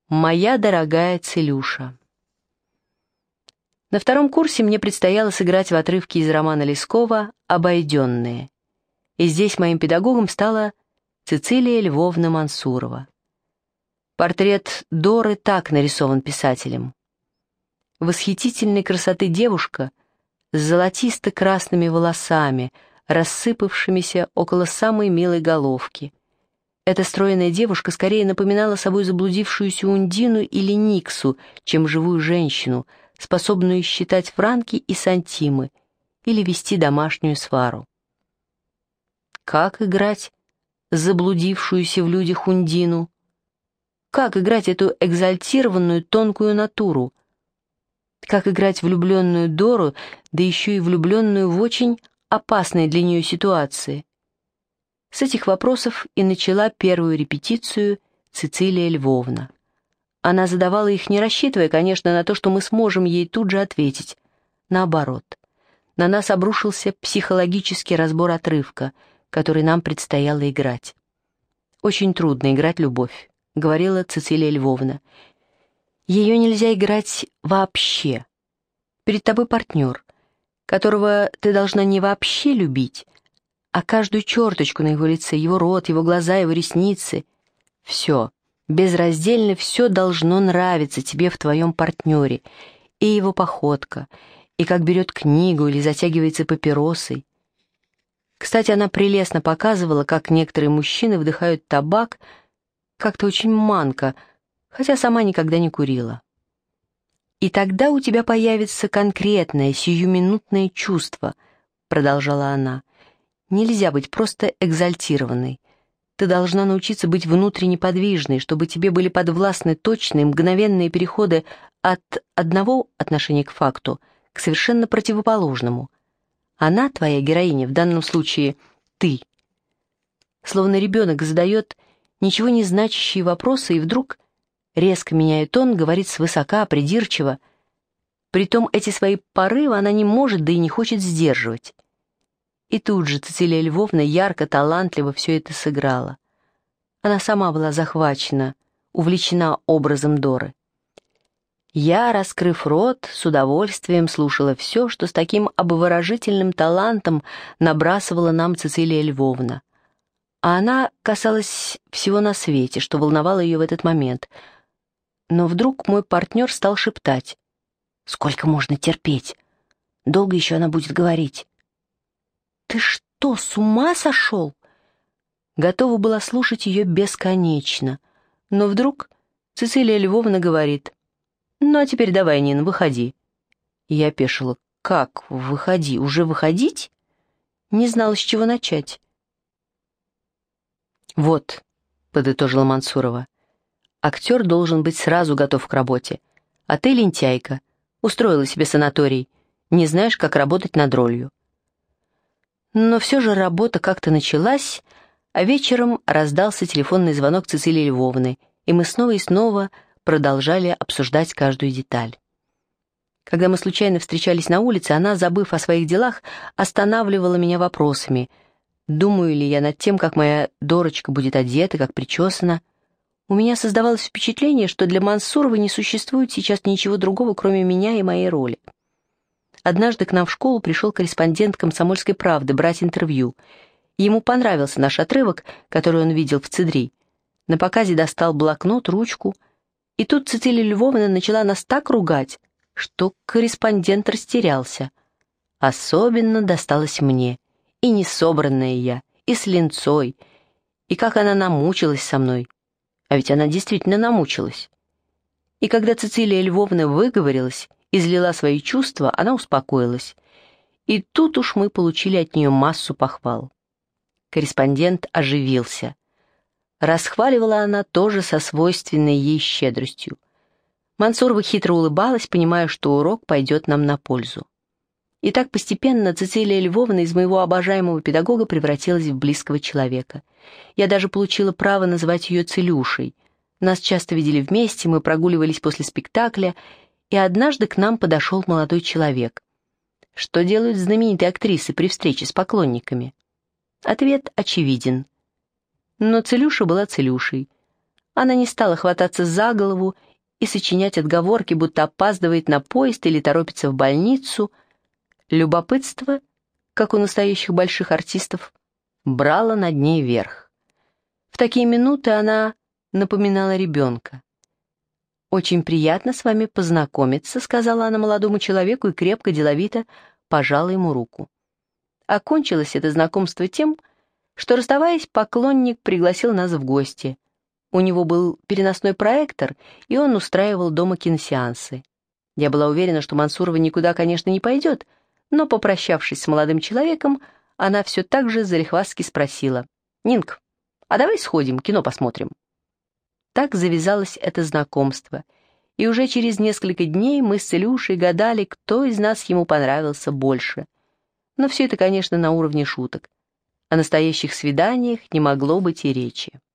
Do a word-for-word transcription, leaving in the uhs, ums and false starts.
Моя дорогая Целюша. На втором курсе мне предстояло сыграть в отрывке из романа Лескова «Обойденные». И здесь моим педагогом стала Цицилия Львовна Мансурова. Портрет Доры так нарисован писателем. Восхитительной красоты девушка с золотисто-красными волосами, рассыпавшимися около самой милой головки. Эта стройная девушка скорее напоминала собой заблудившуюся Ундину или Никсу, чем живую женщину, способную считать франки и сантимы или вести домашнюю свару. Как играть заблудившуюся в людях Ундину? Как играть эту экзальтированную тонкую натуру? Как играть влюбленную Дору, да еще и влюбленную в очень опасной для нее ситуации? С этих вопросов и начала первую репетицию Цицилия Львовна. Она задавала их, не рассчитывая, конечно, на то, что мы сможем ей тут же ответить. Наоборот, на нас обрушился психологический разбор отрывка, который нам предстояло играть. «Очень трудно играть любовь», — говорила Цицилия Львовна. «Ее нельзя играть вообще. Перед тобой партнер, которого ты должна не вообще любить, а каждую черточку на его лице, его рот, его глаза, его ресницы. Все, безраздельно все должно нравиться тебе в твоем партнере, и его походка, и как берет книгу или затягивается папиросой. Кстати, она прелестно показывала, как некоторые мужчины вдыхают табак, как-то очень манко, хотя сама никогда не курила. И тогда у тебя появится конкретное, сиюминутное чувство, продолжала она. Нельзя быть просто экзальтированной. Ты должна научиться быть внутренне подвижной, чтобы тебе были подвластны точные, мгновенные переходы от одного отношения к факту к совершенно противоположному. Она, твоя героиня, в данном случае ты. Словно ребенок задает ничего не значащие вопросы и вдруг, резко меняя тон, говорит свысока, придирчиво. Притом эти свои порывы она не может, да и не хочет сдерживать. И тут же Цицилия Львовна ярко, талантливо все это сыграла. Она сама была захвачена, увлечена образом Доры. Я, раскрыв рот, с удовольствием слушала все, что с таким обворожительным талантом набрасывала нам Цицилия Львовна. А она касалась всего на свете, что волновало ее в этот момент. Но вдруг мой партнер стал шептать. «Сколько можно терпеть? Долго еще она будет говорить?» «Ты что, с ума сошел?» Готова была слушать ее бесконечно. Но вдруг Цицилия Львовна говорит: «Ну, а теперь давай, Нина, выходи». И я опешила. «Как выходи? Уже выходить?» Не знала, с чего начать. «Вот», — подытожила Мансурова, — «актер должен быть сразу готов к работе. А ты, лентяйка, устроила себе санаторий, не знаешь, как работать над ролью». Но все же работа как-то началась, а вечером раздался телефонный звонок Цицилии Львовны, и мы снова и снова продолжали обсуждать каждую деталь. Когда мы случайно встречались на улице, она, забыв о своих делах, останавливала меня вопросами. Думаю ли я над тем, как моя Дорочка будет одета, как причесана? У меня создавалось впечатление, что для Мансуровой не существует сейчас ничего другого, кроме меня и моей роли. Однажды к нам в школу пришел корреспондент «Комсомольской правды» брать интервью. Ему понравился наш отрывок, который он видел в ЦИДРИ. На показе достал блокнот, ручку, и тут Цицилия Львовна начала нас так ругать, что корреспондент растерялся. Особенно досталось мне, и несобранная я, и с линцой, и как она намучилась со мной. А ведь она действительно намучилась. И когда Цицилия Львовна выговорилась, излила свои чувства, она успокоилась. И тут уж мы получили от нее массу похвал. Корреспондент оживился. Расхваливала она тоже со свойственной ей щедростью. Мансурова хитро улыбалась, понимая, что урок пойдет нам на пользу. И так постепенно Цицилия Львовна из моего обожаемого педагога превратилась в близкого человека. Я даже получила право называть ее Целюшей. Нас часто видели вместе, мы прогуливались после спектакля, и однажды к нам подошел молодой человек. Что делают знаменитые актрисы при встрече с поклонниками? Ответ очевиден. Но Целюша была Целюшей. Она не стала хвататься за голову и сочинять отговорки, будто опаздывает на поезд или торопится в больницу. Любопытство, как у настоящих больших артистов, брало над ней верх. В такие минуты она напоминала ребенка. «Очень приятно с вами познакомиться», — сказала она молодому человеку и крепко, деловито пожала ему руку. Окончилось это знакомство тем, что, расставаясь, поклонник пригласил нас в гости. У него был переносной проектор, и он устраивал дома киносеансы. Я была уверена, что Мансурова никуда, конечно, не пойдет, но, попрощавшись с молодым человеком, она все так же залихватски спросила: «Нинк, а давай сходим, кино посмотрим». Так завязалось это знакомство, и уже через несколько дней мы с Илюшей гадали, кто из нас ему понравился больше. Но все это, конечно, на уровне шуток. О настоящих свиданиях не могло быть и речи.